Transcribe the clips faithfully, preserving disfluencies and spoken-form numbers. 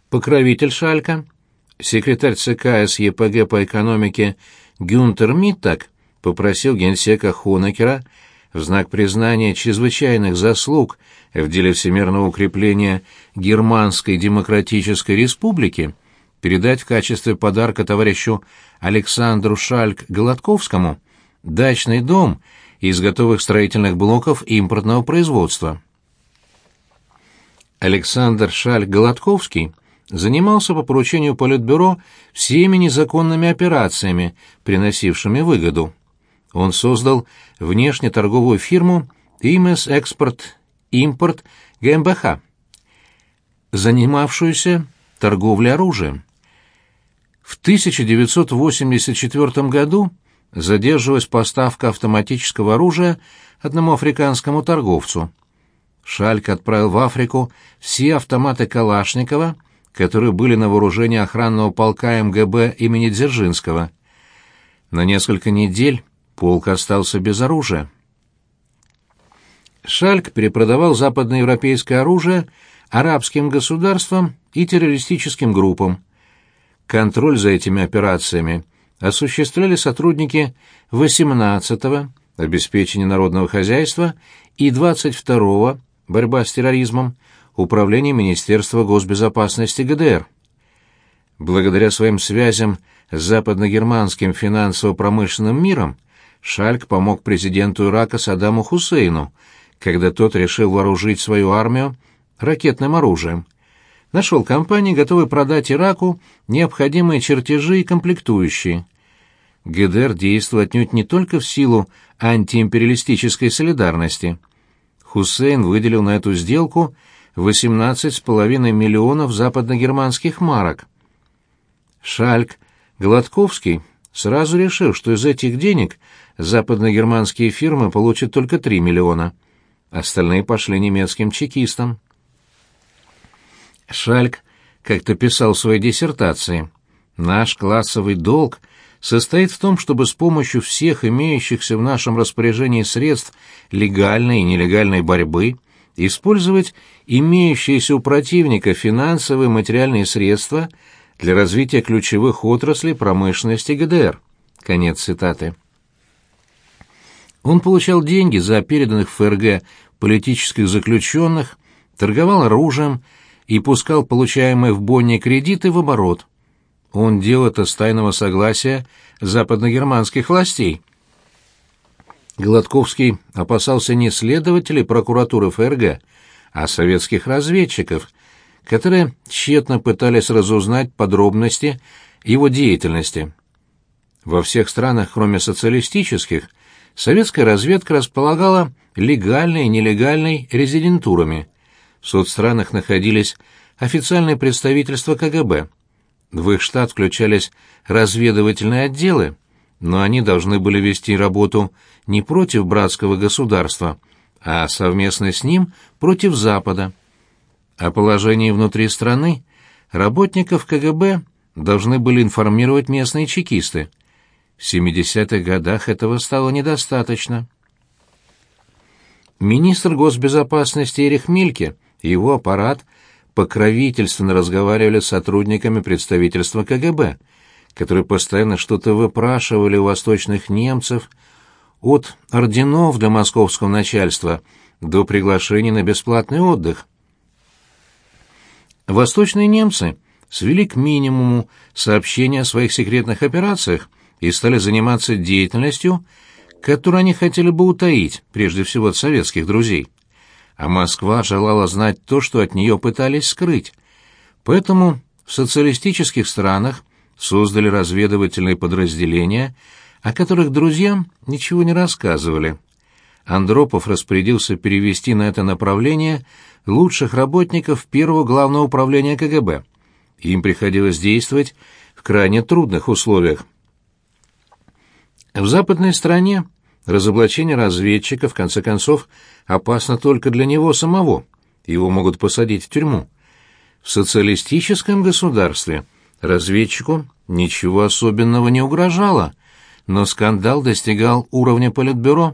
Покровитель Шалька, секретарь ЦК СЕПГ по экономике Гюнтер Миттак, попросил генсека Хонекера в знак признания чрезвычайных заслуг в деле всемирного укрепления Германской Демократической Республики передать в качестве подарка товарищу Александру Шальк-Гладковскому дачный дом из готовых строительных блоков импортного производства. Александр Шальк-Гладковский занимался по поручению Политбюро всеми незаконными операциями, приносившими выгоду. Он создал внешнеторговую фирму «Имес Экспорт Импорт ГmbH», занимавшуюся торговлей оружием. В тысяча девятьсот восемьдесят четвёртом году задерживалась поставка автоматического оружия одному африканскому торговцу. Шальк отправил в Африку все автоматы Калашникова, которые были на вооружении охранного полка МГБ имени Дзержинского. На несколько недель полк остался без оружия. Шальк перепродавал западноевропейское оружие арабским государствам и террористическим группам. Контроль за этими операциями осуществляли сотрудники восемнадцатого обеспечения народного хозяйства и двадцать второго борьба с терроризмом Управления Министерства госбезопасности ГДР. Благодаря своим связям с западногерманским финансово-промышленным миром Шальк помог президенту Ирака Саддаму Хусейну, когда тот решил вооружить свою армию ракетным оружием. Нашел компании, готовые продать Ираку необходимые чертежи и комплектующие. ГДР действовал отнюдь не только в силу антиимпериалистической солидарности. Хусейн выделил на эту сделку восемнадцать с половиной миллионов западногерманских марок. Шальк Гладковский сразу решил, что из этих денег западногерманские фирмы получат только три миллиона. Остальные пошли немецким чекистам. Шальк как-то писал в своей диссертации: «Наш классовый долг состоит в том, чтобы с помощью всех имеющихся в нашем распоряжении средств легальной и нелегальной борьбы использовать имеющиеся у противника финансовые и материальные средства для развития ключевых отраслей промышленности ГДР». Конец цитаты. Он получал деньги за переданных в ФРГ политических заключенных, торговал оружием и пускал получаемые в Бонне кредиты в оборот. Он делал это с тайного согласия западногерманских властей. Гладковский опасался не следователей прокуратуры ФРГ, а советских разведчиков, которые тщетно пытались разузнать подробности его деятельности. Во всех странах, кроме социалистических, советская разведка располагала легальной и нелегальной резидентурами. В соцстранах находились официальные представительства КГБ. В их штат включались разведывательные отделы, но они должны были вести работу не против братского государства, а совместно с ним против Запада. О положении внутри страны работников КГБ должны были информировать местные чекисты. В семидесятых годах этого стало недостаточно. Министр госбезопасности Эрих Мильке и его аппарат покровительственно разговаривали с сотрудниками представительства КГБ, которые постоянно что-то выпрашивали у восточных немцев, от орденов для московского начальства до приглашений на бесплатный отдых. Восточные немцы свели к минимуму сообщения о своих секретных операциях и стали заниматься деятельностью, которую они хотели бы утаить, прежде всего от советских друзей. А Москва желала знать то, что от нее пытались скрыть. Поэтому в социалистических странах создали разведывательные подразделения, о которых друзьям ничего не рассказывали. Андропов распорядился перевести на это направление лучших работников первого главного управления КГБ. Им приходилось действовать в крайне трудных условиях. В западной стране разоблачение разведчика, в конце концов, опасно только для него самого. Его могут посадить в тюрьму. В социалистическом государстве разведчику ничего особенного не угрожало, но скандал достигал уровня Политбюро.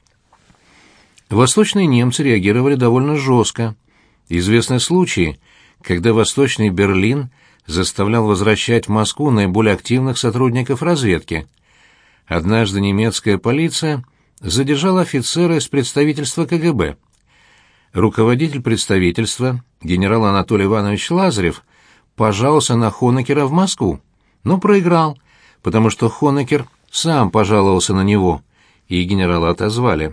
Восточные немцы реагировали довольно жестко. Известны случаи, когда Восточный Берлин заставлял возвращать в Москву наиболее активных сотрудников разведки. Однажды немецкая полиция задержала офицера из представительства ка гэ бэ. Руководитель представительства, генерал Анатолий Иванович Лазарев, пожаловался на Хонекера в Москву, но проиграл, потому что Хонекер сам пожаловался на него, и генерала отозвали.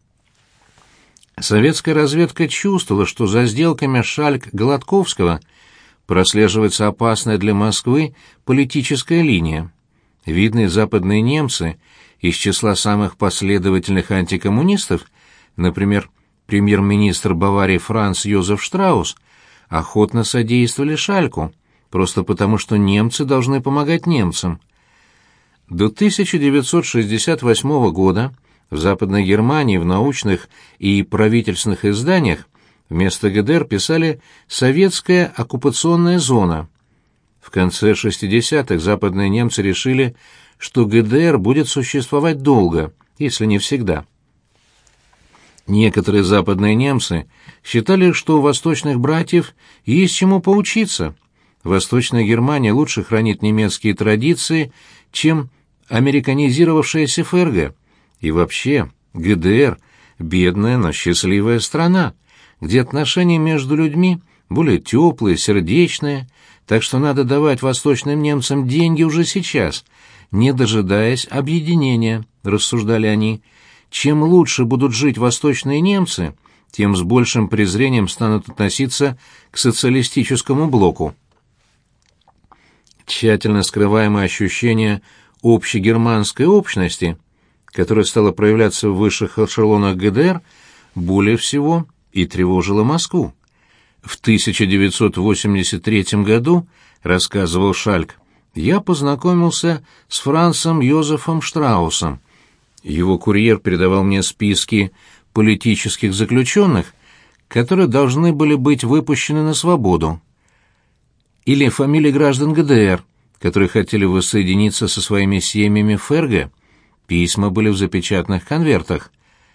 Советская разведка чувствовала, что за сделками Шальк-Гладковского прослеживается опасная для Москвы политическая линия. Видные западные немцы из числа самых последовательных антикоммунистов, например, премьер-министр Баварии Франц Йозеф Штраус, охотно содействовали Шальку, просто потому что немцы должны помогать немцам. До тысяча девятьсот шестьдесят восьмого года в Западной Германии в научных и правительственных изданиях вместо гэ дэ эр писали «Советская оккупационная зона». В конце шестидесятых западные немцы решили, что гэ дэ эр будет существовать долго, если не всегда. Некоторые западные немцы считали, что у восточных братьев есть чему поучиться. Восточная Германия лучше хранит немецкие традиции, чем американизировавшаяся эф эр гэ. И вообще, гэ дэ эр – бедная, но счастливая страна, где отношения между людьми более теплые, сердечные, так что надо давать восточным немцам деньги уже сейчас, не дожидаясь объединения, рассуждали они. Чем лучше будут жить восточные немцы, тем с большим презрением станут относиться к социалистическому блоку. Тщательно скрываемое ощущение общегерманской общности, которое стало проявляться в высших эшелонах гэ дэ эр, более всего и тревожило Москву. В тысяча девятьсот восемьдесят третьем году, рассказывал Шальк, я познакомился с Францем Йозефом Штраусом. Его курьер передавал мне списки политических заключенных, которые должны были быть выпущены на свободу, или фамилии граждан гэ дэ эр, которые хотели воссоединиться со своими семьями в эф эр гэ. Письма были в запечатанных конвертах.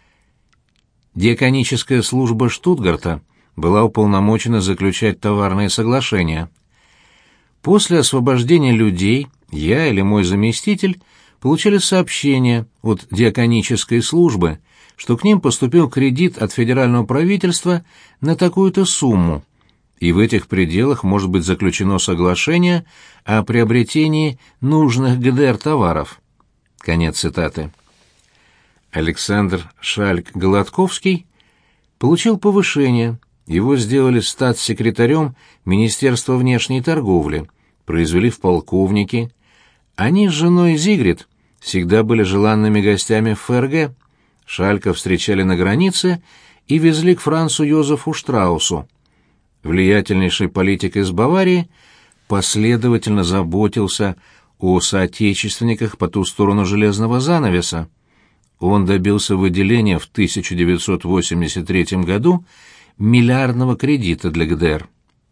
Диаконическая служба Штутгарта была уполномочена заключать товарные соглашения. После освобождения людей я или мой заместитель получили сообщение от диаконической службы, что к ним поступил кредит от федерального правительства на такую-то сумму, и в этих пределах может быть заключено соглашение о приобретении нужных гэ дэ эр товаров. Конец цитаты. Александр Шальк-Гладковский получил повышение, его сделали статс-секретарем Министерства внешней торговли, произвели в полковники. Они с женой Зигрид всегда были желанными гостями в эф эр гэ. Шалька встречали на границе и везли к Францу Йозефу Штраусу. Влиятельнейший политик из Баварии последовательно заботился о соотечественниках по ту сторону железного занавеса. Он добился выделения в тысяча девятьсот восемьдесят третьем году миллиардного кредита для гэ дэ эр.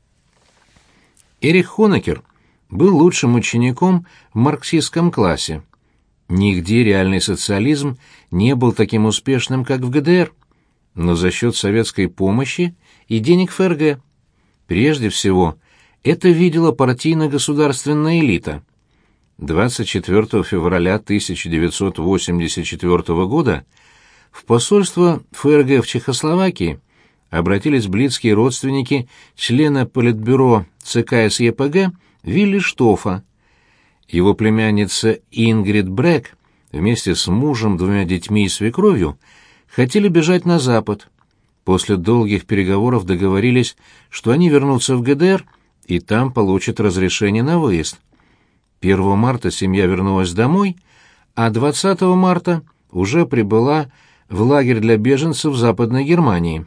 Эрих Хонекер был лучшим учеником в марксистском классе. Нигде реальный социализм не был таким успешным, как в гэ дэ эр, но за счет советской помощи и денег эф эр гэ. Прежде всего, это видела партийно-государственная элита. двадцать четвёртого февраля тысяча девятьсот восемьдесят четвёртого года в посольство эф эр гэ в Чехословакии обратились близкие родственники члена политбюро цэ ка эс е пэ гэ Вилли Штофа. Его племянница Ингрид Брэк вместе с мужем, двумя детьми и свекровью хотели бежать на Запад. После долгих переговоров договорились, что они вернутся в гэ дэ эр и там получат разрешение на выезд. первого марта семья вернулась домой, а двадцатого марта уже прибыла в лагерь для беженцев в Западной Германии.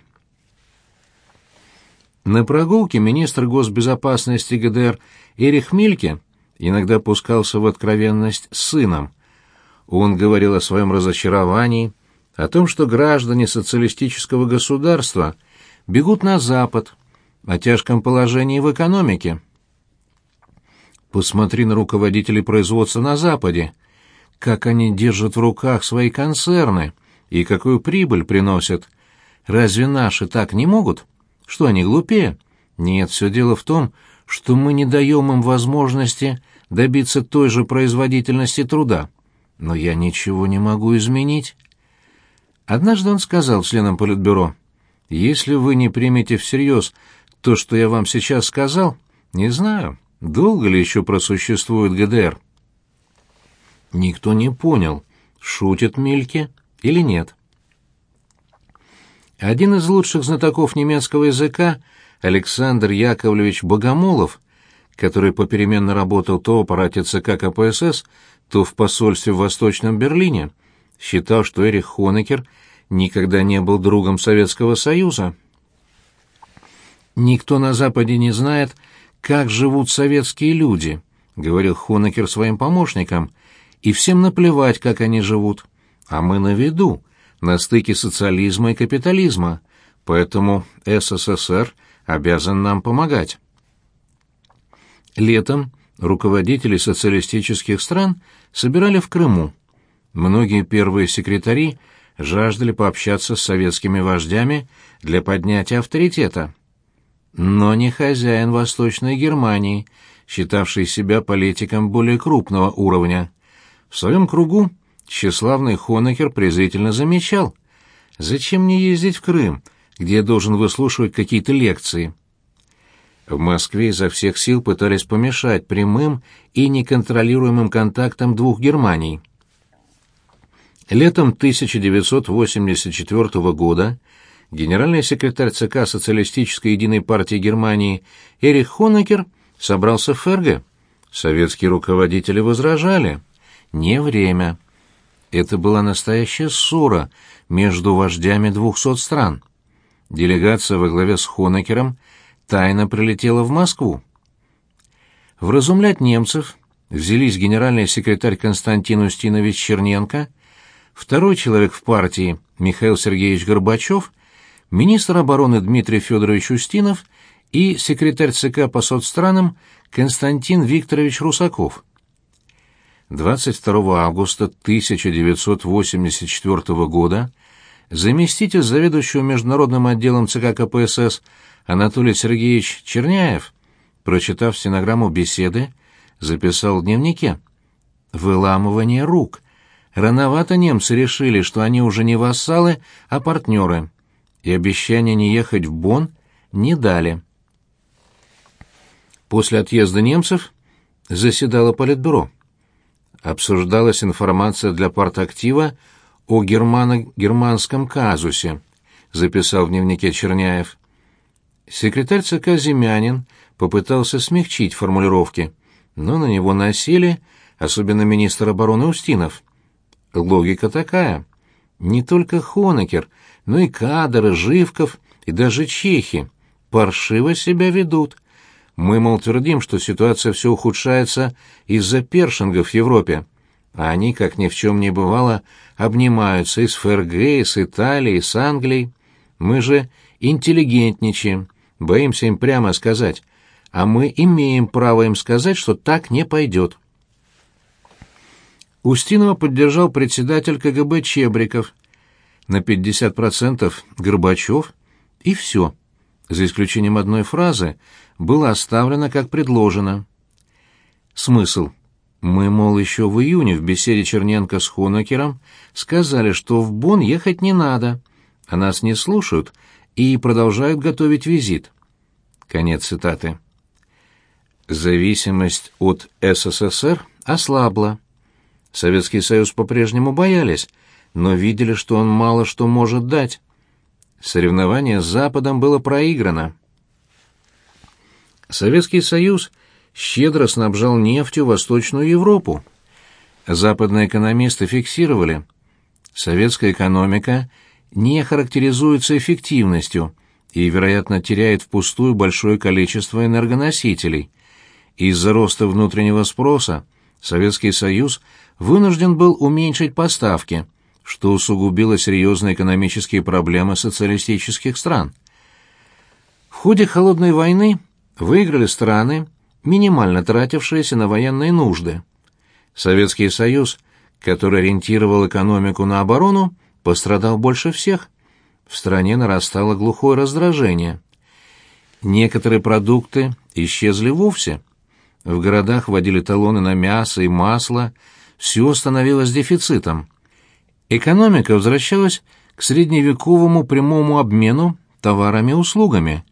На прогулке министр госбезопасности гэ дэ эр Эрих Мильке иногда пускался в откровенность с сыном. Он говорил о своем разочаровании, о том, что граждане социалистического государства бегут на Запад, о тяжком положении в экономике. Посмотри на руководителей производства на Западе, как они держат в руках свои концерны и какую прибыль приносят. Разве наши так не могут? Что они глупее? Нет, все дело в том, что мы не даем им возможности добиться той же производительности труда. Но я ничего не могу изменить. Однажды он сказал членам Политбюро: «Если вы не примете всерьез то, что я вам сейчас сказал, не знаю, долго ли еще просуществует ГДР». Никто не понял, шутит Мильке или нет. Один из лучших знатоков немецкого языка, Александр Яковлевич Богомолов, который попеременно работал то в аппарате ЦК КПСС, то в посольстве в Восточном Берлине, считал, что Эрих Хонекер никогда не был другом Советского Союза. «Никто на Западе не знает, как живут советские люди», — говорил Хонекер своим помощникам, — «и всем наплевать, как они живут. А мы на виду, на стыке социализма и капитализма, поэтому СССР обязан нам помогать». Летом руководители социалистических стран собирали в Крыму. Многие первые секретари жаждали пообщаться с советскими вождями для поднятия авторитета. Но не хозяин Восточной Германии, считавший себя политиком более крупного уровня. В своем кругу тщеславный Хонекер презрительно замечал: «Зачем мне ездить в Крым, где я должен выслушивать какие-то лекции?» В Москве изо всех сил пытались помешать прямым и неконтролируемым контактам двух Германий. Летом тысяча девятьсот восемьдесят четвёртого года генеральный секретарь ЦК Социалистической единой партии Германии Эрих Хонекер собрался в ФРГ. Советские руководители возражали. Не время. Это была настоящая ссора между вождями двухсот стран. Делегация во главе с Хонекером тайно прилетела в Москву. Вразумлять немцев взялись генеральный секретарь Константин Устинович Черненко, второй человек в партии Михаил Сергеевич Горбачев, министр обороны Дмитрий Федорович Устинов и секретарь ЦК по соцстранам Константин Викторович Русаков. двадцать второго августа тысяча девятьсот восемьдесят четвёртого года заместитель заведующего международным отделом ЦК КПСС Анатолий Сергеевич Черняев, прочитав стенограмму беседы, записал в дневнике: «Выламывание рук. Рановато немцы решили, что они уже не вассалы, а партнеры, и обещания не ехать в Бонн не дали». После отъезда немцев заседало Политбюро. Обсуждалась информация для партактива о германо-германском казусе, записал в дневнике Черняев. Секретарь ЦК Земянин попытался смягчить формулировки, но на него насели, особенно министр обороны Устинов. Логика такая: не только Хонекер, но и Кадр, Живков и даже чехи паршиво себя ведут. Мы, мол, твердим, что ситуация все ухудшается из-за першингов в Европе, а они, как ни в чем не бывало, обнимаются и с ФРГ, и с Италией, и с Англией. Мы же интеллигентничаем, боимся им прямо сказать, а мы имеем право им сказать, что так не пойдет. Устинова поддержал председатель КГБ Чебриков, на пятьдесят процентов Горбачев, и все, за исключением одной фразы, было оставлено как предложено. Смысл: мы, мол, еще в июне в беседе Черненко с Хонекером сказали, что в Бонн ехать не надо, а нас не слушают и продолжают готовить визит. Конец цитаты. Зависимость от СССР ослабла. Советский Союз по-прежнему боялись, но видели, что он мало что может дать. Соревнование с Западом было проиграно. Советский Союз щедро снабжал нефтью Восточную Европу. Западные экономисты фиксировали: советская экономика не характеризуется эффективностью и, вероятно, теряет впустую большое количество энергоносителей. Из-за роста внутреннего спроса Советский Союз вынужден был уменьшить поставки, что усугубило серьезные экономические проблемы социалистических стран. В ходе Холодной войны выиграли страны, минимально тратившиеся на военные нужды. Советский Союз, который ориентировал экономику на оборону, пострадал больше всех. В стране нарастало глухое раздражение. Некоторые продукты исчезли вовсе. В городах вводили талоны на мясо и масло, все становилось дефицитом. Экономика возвращалась к средневековому прямому обмену товарами и услугами.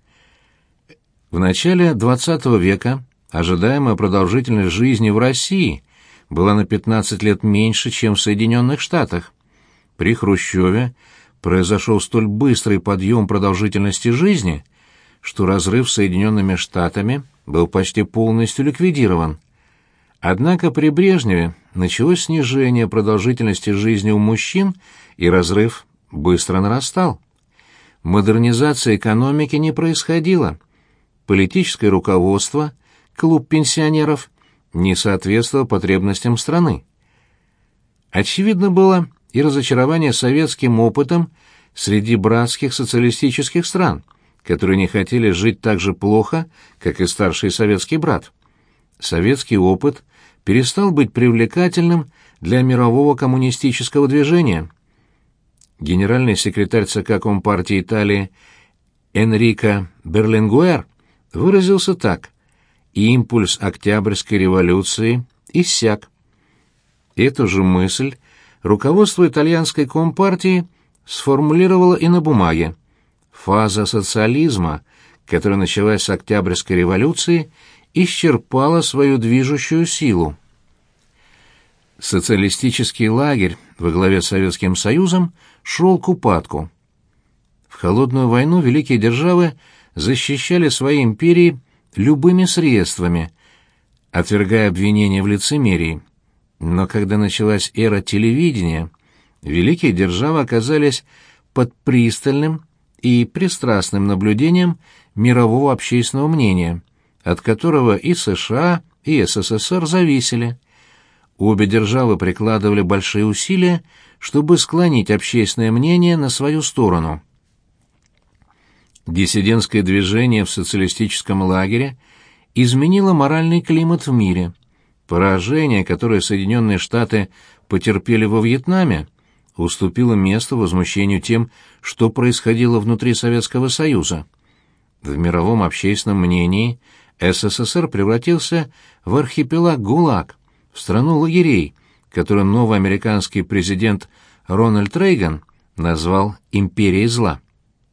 В начале двадцатого века ожидаемая продолжительность жизни в России была на пятнадцать лет меньше, чем в Соединенных Штатах. При Хрущеве произошел столь быстрый подъем продолжительности жизни, что разрыв с Соединенными Штатами был почти полностью ликвидирован. Однако при Брежневе началось снижение продолжительности жизни у мужчин, и разрыв быстро нарастал. Модернизация экономики не происходила. Политическое руководство, клуб пенсионеров, не соответствовало потребностям страны. Очевидно было и разочарование советским опытом среди братских социалистических стран, которые не хотели жить так же плохо, как и старший советский брат. Советский опыт перестал быть привлекательным для мирового коммунистического движения. Генеральный секретарь ЦК Компартии Италии Энрико Берлингуэр выразился так: «Импульс Октябрьской революции иссяк». Эту же мысль руководство итальянской Компартии сформулировало и на бумаге. Фаза социализма, которая началась с Октябрьской революции, исчерпала свою движущую силу. Социалистический лагерь во главе с Советским Союзом шел к упадку. В холодную войну великие державы защищали свои империи любыми средствами, отвергая обвинения в лицемерии. Но когда началась эра телевидения, великие державы оказались под пристальным и пристрастным наблюдением мирового общественного мнения, от которого и США, и СССР зависели. Обе державы прикладывали большие усилия, чтобы склонить общественное мнение на свою сторону. Диссидентское движение в социалистическом лагере изменило моральный климат в мире. Поражение, которое Соединенные Штаты потерпели во Вьетнаме, уступило место возмущению тем, что происходило внутри Советского Союза. В мировом общественном мнении СССР превратился в архипелаг ГУЛАГ, в страну лагерей, которую новый американский президент Рональд Рейган назвал «империей зла».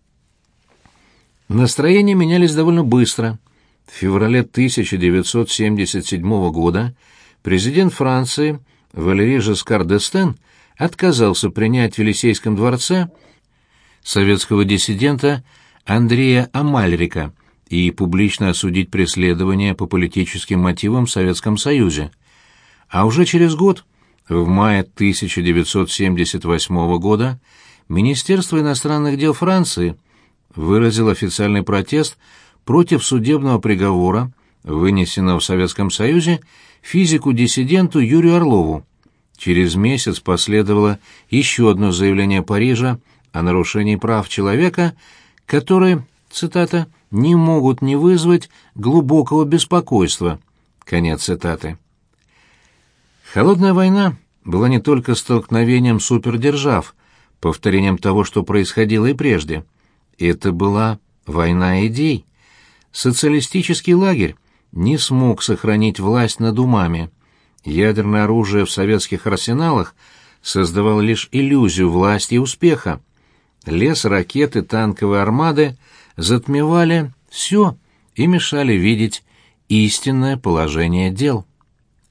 Настроения менялись довольно быстро. В феврале тысяча девятьсот семьдесят седьмого года президент Франции Валери Жескар д'Эстен отказался принять в Елисейском дворце советского диссидента Андрея Амальрика и публично осудить преследование по политическим мотивам в Советском Союзе. А уже через год, в мае тысяча девятьсот семьдесят восьмого года, Министерство иностранных дел Франции выразило официальный протест против судебного приговора, вынесенного в Советском Союзе физику-диссиденту Юрию Орлову. Через месяц последовало еще одно заявление Парижа о нарушении прав человека, которые, цитата, «не могут не вызвать глубокого беспокойства». Конец цитаты. Холодная война была не только столкновением супердержав, повторением того, что происходило и прежде. Это была война идей. Социалистический лагерь не смог сохранить власть над умами. Ядерное оружие в советских арсеналах создавало лишь иллюзию власти и успеха. Лес, ракеты, танковые армады затмевали все и мешали видеть истинное положение дел.